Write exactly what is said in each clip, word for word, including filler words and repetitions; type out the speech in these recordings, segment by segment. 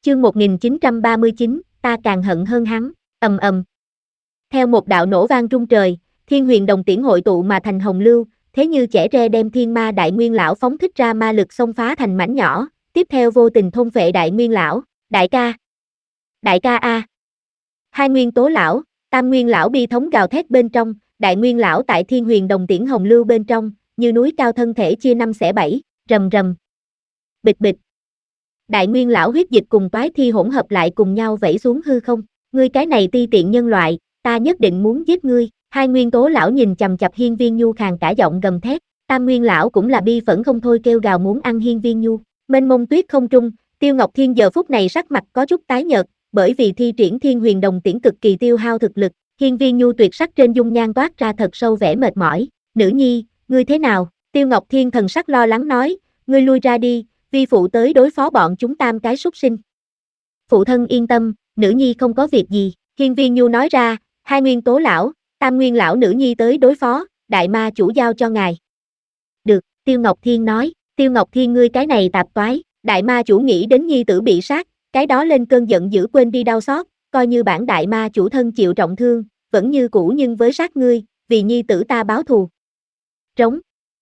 Chương một nghìn chín trăm ba mươi chín, ta càng hận hơn hắn, ầm ầm. Theo một đạo nổ vang rung trời, thiên huyền đồng tiễn hội tụ mà thành hồng lưu, thế như chẻ tre đem thiên ma đại nguyên lão phóng thích ra ma lực xông phá thành mảnh nhỏ, tiếp theo vô tình thôn phệ đại nguyên lão, đại ca. Đại ca a. Hai nguyên tố lão, tam nguyên lão bi thống gào thét bên trong, đại nguyên lão tại thiên huyền đồng tiễn hồng lưu bên trong, như núi cao thân thể chia năm xẻ bảy, rầm rầm. Bịch bịch. Đại nguyên lão huyết dịch cùng toái thi hỗn hợp lại cùng nhau vẩy xuống hư không, ngươi cái này ti tiện nhân loại, ta nhất định muốn giết ngươi. Hai nguyên tố lão nhìn chằm chằm Hiên Viên Nhu khàn cả giọng gầm thét, tam nguyên lão cũng là bi phẫn không thôi kêu gào muốn ăn Hiên Viên Nhu. Mênh mông tuyết không trung, Tiêu Ngọc Thiên giờ phút này sắc mặt có chút tái nhợt, bởi vì thi triển thiên huyền đồng tiễn cực kỳ tiêu hao thực lực, Hiên Viên Nhu tuyệt sắc trên dung nhan toát ra thật sâu vẻ mệt mỏi. Nữ nhi, ngươi thế nào? Tiêu Ngọc Thiên thần sắc lo lắng nói, ngươi lui ra đi, vi phụ tới đối phó bọn chúng tam cái súc sinh. Phụ thân yên tâm, nữ nhi không có việc gì. Hiên Viên Nhu nói ra, hai nguyên tố lão, tam nguyên lão nữ nhi tới đối phó, đại ma chủ giao cho ngài. Được, Tiêu Ngọc Thiên nói, Tiêu Ngọc Thiên ngươi cái này tạp toái, đại ma chủ nghĩ đến nhi tử bị sát, cái đó lên cơn giận dữ quên đi đau xót, coi như bản đại ma chủ thân chịu trọng thương, vẫn như cũ nhưng với sát ngươi, vì nhi tử ta báo thù. Trống.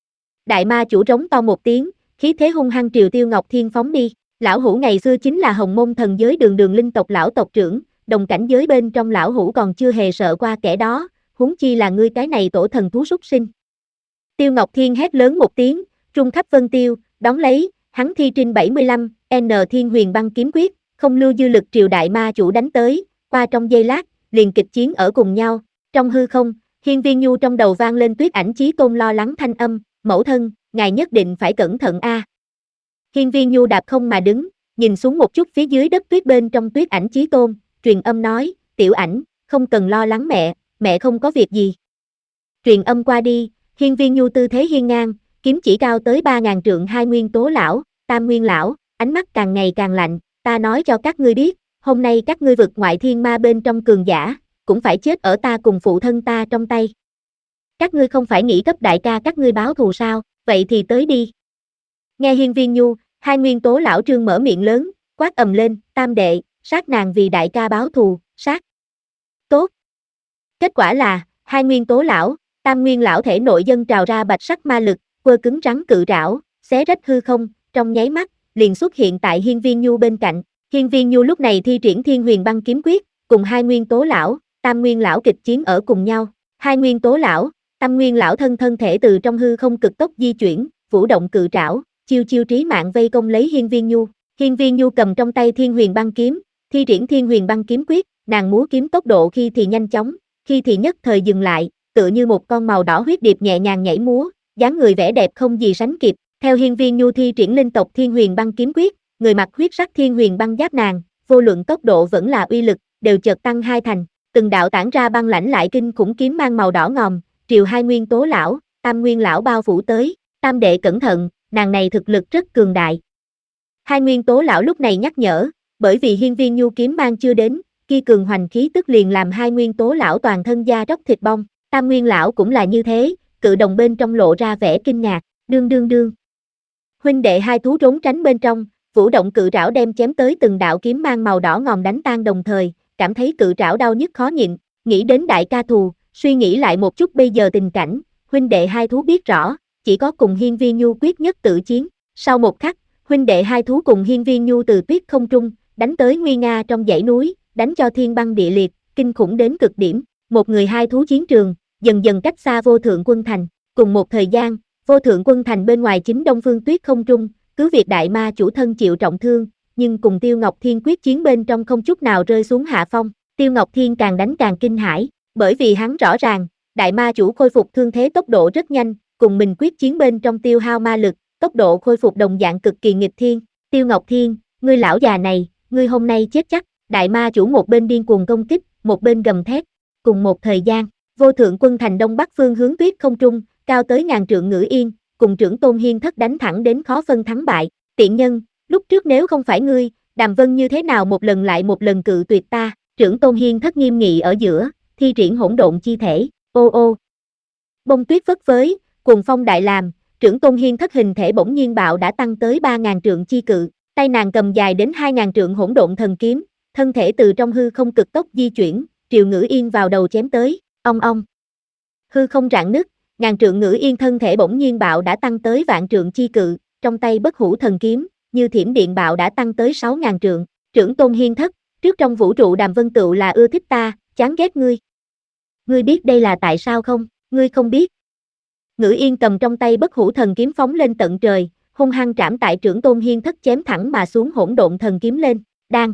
Đại ma chủ trống to một tiếng, khí thế hung hăng triều Tiêu Ngọc Thiên phóng đi. Lão hủ ngày xưa chính là hồng môn thần giới đường đường linh tộc lão tộc trưởng, đồng cảnh giới bên trong lão hủ còn chưa hề sợ qua kẻ đó, huống chi là ngươi cái này tổ thần thú súc sinh. Tiêu Ngọc Thiên hét lớn một tiếng, trung khắp vân tiêu, đón lấy, hắn thi trinh bảy mươi lăm, N Thiên Huyền Băng Kiếm Quyết, không lưu dư lực triều đại ma chủ đánh tới, qua trong giây lát, liền kịch chiến ở cùng nhau. Trong hư không, Hiên Viên Nhu trong đầu vang lên Tuyết Ảnh Chí Tôn lo lắng thanh âm, mẫu thân, ngài nhất định phải cẩn thận a. Hiên Viên Nhu đạp không mà đứng, nhìn xuống một chút phía dưới đất tuyết bên trong Tuyết Ảnh Chí Tôn, truyền âm nói, tiểu ảnh, không cần lo lắng mẹ, mẹ không có việc gì. Truyền âm qua đi, Hiên Viên Nhu tư thế hiên ngang, kiếm chỉ cao tới ba ngàn trượng hai nguyên tố lão, tam nguyên lão, ánh mắt càng ngày càng lạnh, ta nói cho các ngươi biết, hôm nay các ngươi vực ngoại thiên ma bên trong cường giả, cũng phải chết ở ta cùng phụ thân ta trong tay. Các ngươi không phải nghĩ cấp đại ca các ngươi báo thù sao, vậy thì tới đi. Nghe Hiên Viên Nhu, hai nguyên tố lão trương mở miệng lớn, quát ầm lên, tam đệ, sát nàng vì đại ca báo thù, sát. Tốt. Kết quả là, hai nguyên tố lão, tam nguyên lão thể nội dân trào ra bạch sắc ma lực, quơ cứng rắn cự trảo, xé rách hư không, trong nháy mắt, liền xuất hiện tại Hiên Viên Nhu bên cạnh. Hiên Viên Nhu lúc này thi triển thiên huyền băng kiếm quyết, cùng hai nguyên tố lão, tam nguyên lão kịch chiến ở cùng nhau. Hai nguyên tố lão, tam nguyên lão thân thân thể từ trong hư không cực tốc di chuyển, vũ động cự trảo, chiêu chiêu trí mạng vây công lấy Hiên Viên Nhu. Hiên Viên Nhu cầm trong tay thiên huyền băng kiếm, thi triển thiên huyền băng kiếm quyết, nàng múa kiếm tốc độ khi thì nhanh chóng, khi thì nhất thời dừng lại, tựa như một con màu đỏ huyết điệp nhẹ nhàng nhảy múa, dáng người vẻ đẹp không gì sánh kịp. Theo Hiên Viên Nhu thi triển linh tộc thiên huyền băng kiếm quyết, người mặc huyết sắc thiên huyền băng giáp nàng, vô luận tốc độ vẫn là uy lực, đều chợt tăng hai thành, từng đạo tản ra băng lãnh lại kinh khủng kiếm mang màu đỏ ngòm, triều hai nguyên tố lão, tam nguyên lão bao phủ tới. Tam đệ cẩn thận, nàng này thực lực rất cường đại. Hai nguyên tố lão lúc này nhắc nhở, bởi vì Hiên Viên Nhu kiếm mang chưa đến, kia cường hoành khí tức liền làm hai nguyên tố lão toàn thân da róc thịt bong. Tam nguyên lão cũng là như thế, cự đồng bên trong lộ ra vẻ kinh ngạc, đương đương đương. Huynh đệ hai thú trốn tránh bên trong, vũ động cự trảo đem chém tới từng đạo kiếm mang màu đỏ ngòm đánh tan đồng thời, cảm thấy cự trảo đau nhức khó nhịn, nghĩ đến đại ca thù, suy nghĩ lại một chút bây giờ tình cảnh, huynh đệ hai thú biết rõ, chỉ có cùng Hiên Viên Nhu quyết nhất tử chiến. Sau một khắc, huynh đệ hai thú cùng Hiên Viên Nhu từ tuyết không trung, đánh tới nguy nga trong dãy núi, đánh cho thiên băng địa liệt, kinh khủng đến cực điểm. Một người hai thú chiến trường, dần dần cách xa Vô Thượng Quân Thành. Cùng một thời gian, Vô Thượng Quân Thành bên ngoài chính Đông Phương Tuyết không trung, cứ việc đại ma chủ thân chịu trọng thương, nhưng cùng Tiêu Ngọc Thiên quyết chiến bên trong không chút nào rơi xuống hạ phong. Tiêu Ngọc Thiên càng đánh càng kinh hãi, bởi vì hắn rõ ràng, đại ma chủ khôi phục thương thế tốc độ rất nhanh, cùng mình quyết chiến bên trong tiêu hao ma lực, tốc độ khôi phục đồng dạng cực kỳ nghịch thiên. Tiêu Ngọc Thiên, ngươi lão già này, ngươi hôm nay chết chắc. Đại ma chủ một bên điên cuồng công kích, một bên gầm thét. Cùng một thời gian, Vô Thượng Quân Thành đông bắc phương hướng tuyết không trung, cao tới ngàn trượng ngữ yên, cùng trưởng tôn Hiên Thất đánh thẳng đến khó phân thắng bại. Tiện nhân, lúc trước nếu không phải ngươi, Đàm Vân như thế nào một lần lại một lần cự tuyệt ta. Trưởng tôn Hiên Thất nghiêm nghị ở giữa, thi triển hỗn độn chi thể, ô ô. Bông tuyết phất phới, cuồng phong đại làm, trưởng tôn Hiên Thất hình thể bỗng nhiên bạo đã tăng tới ba ngàn trượng chi cự, Tay nàng cầm dài đến hai ngàn trượng hỗn độn thần kiếm, thân thể từ trong hư không cực tốc di chuyển, Triều Ngữ Yên vào đầu chém tới, ong ong. Hư không rạn nứt, ngàn trượng Ngữ Yên thân thể bỗng nhiên bạo đã tăng tới vạn trượng chi cự, trong tay bất hủ thần kiếm, như thiểm điện bạo đã tăng tới sáu ngàn trượng, Trưởng Tôn Hiên Thất, trước trong vũ trụ Đàm Vân Tựu là ưa thích ta, chán ghét ngươi. Ngươi biết đây là tại sao không? Ngươi không biết. Ngữ Yên cầm trong tay bất hủ thần kiếm phóng lên tận trời, hung hăng trảm tại Trưởng Tôn Hiên Thất chém thẳng mà xuống hỗn độn thần kiếm lên, đang.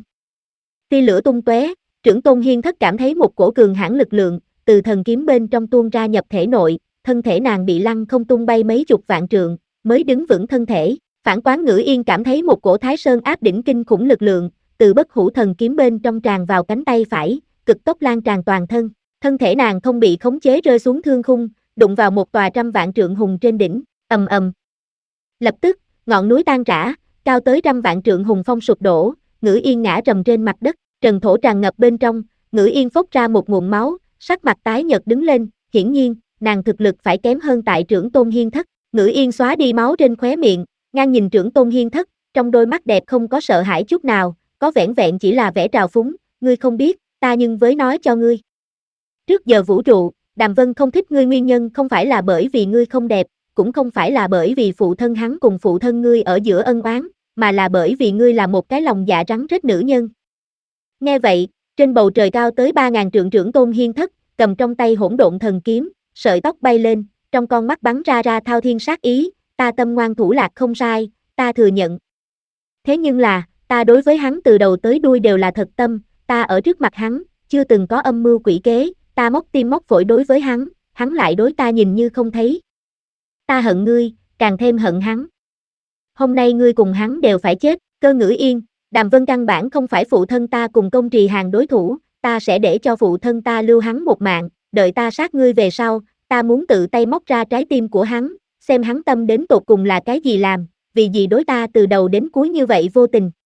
Tia lửa tung tóe, Trưởng Tôn Hiên Thất cảm thấy một cổ cường hãn lực lượng từ thần kiếm bên trong tuôn ra nhập thể nội, thân thể nàng bị lăn không tung bay mấy chục vạn trượng, mới đứng vững thân thể. Phản Quán Ngữ Yên cảm thấy một cổ Thái Sơn áp đỉnh kinh khủng lực lượng từ bất hủ thần kiếm bên trong tràn vào cánh tay phải, cực tốc lan tràn toàn thân. Thân thể nàng không bị khống chế rơi xuống thương khung, đụng vào một tòa trăm vạn trượng hùng trên đỉnh, ầm ầm. Lập tức, ngọn núi tan rã, cao tới trăm vạn trượng hùng phong sụp đổ, Ngữ Yên ngã rầm trên mặt đất, trần thổ tràn ngập bên trong, Ngữ Yên phốc ra một ngụm máu, sắc mặt tái nhợt đứng lên, hiển nhiên, nàng thực lực phải kém hơn tại Trưởng Tôn Hiên Thất. Ngữ Yên xóa đi máu trên khóe miệng, ngang nhìn Trưởng Tôn Hiên Thất, trong đôi mắt đẹp không có sợ hãi chút nào, có vẻn vẹn chỉ là vẻ trào phúng, ngươi không biết, ta nhưng với nói cho ngươi. Trước giờ vũ trụ, Đàm Vân không thích ngươi nguyên nhân không phải là bởi vì ngươi không đẹp, cũng không phải là bởi vì phụ thân hắn cùng phụ thân ngươi ở giữa ân oán, mà là bởi vì ngươi là một cái lòng dạ rắn rết nữ nhân. Nghe vậy, trên bầu trời cao tới ba ngàn trượng Trưởng Tôn Hiên Thất, cầm trong tay hỗn độn thần kiếm, sợi tóc bay lên, trong con mắt bắn ra ra thao thiên sát ý, ta tâm ngoan thủ lạc không sai, ta thừa nhận. Thế nhưng là, ta đối với hắn từ đầu tới đuôi đều là thật tâm, ta ở trước mặt hắn, chưa từng có âm mưu quỷ kế, ta móc tim móc phổi đối với hắn, hắn lại đối ta nhìn như không thấy. Ta hận ngươi, càng thêm hận hắn. Hôm nay ngươi cùng hắn đều phải chết, Cơ Ngữ Yên, Đàm Vân căn bản không phải phụ thân ta cùng Công Trì Hàng đối thủ, ta sẽ để cho phụ thân ta lưu hắn một mạng, đợi ta sát ngươi về sau, ta muốn tự tay móc ra trái tim của hắn, xem hắn tâm đến tột cùng là cái gì làm, vì gì đối ta từ đầu đến cuối như vậy vô tình.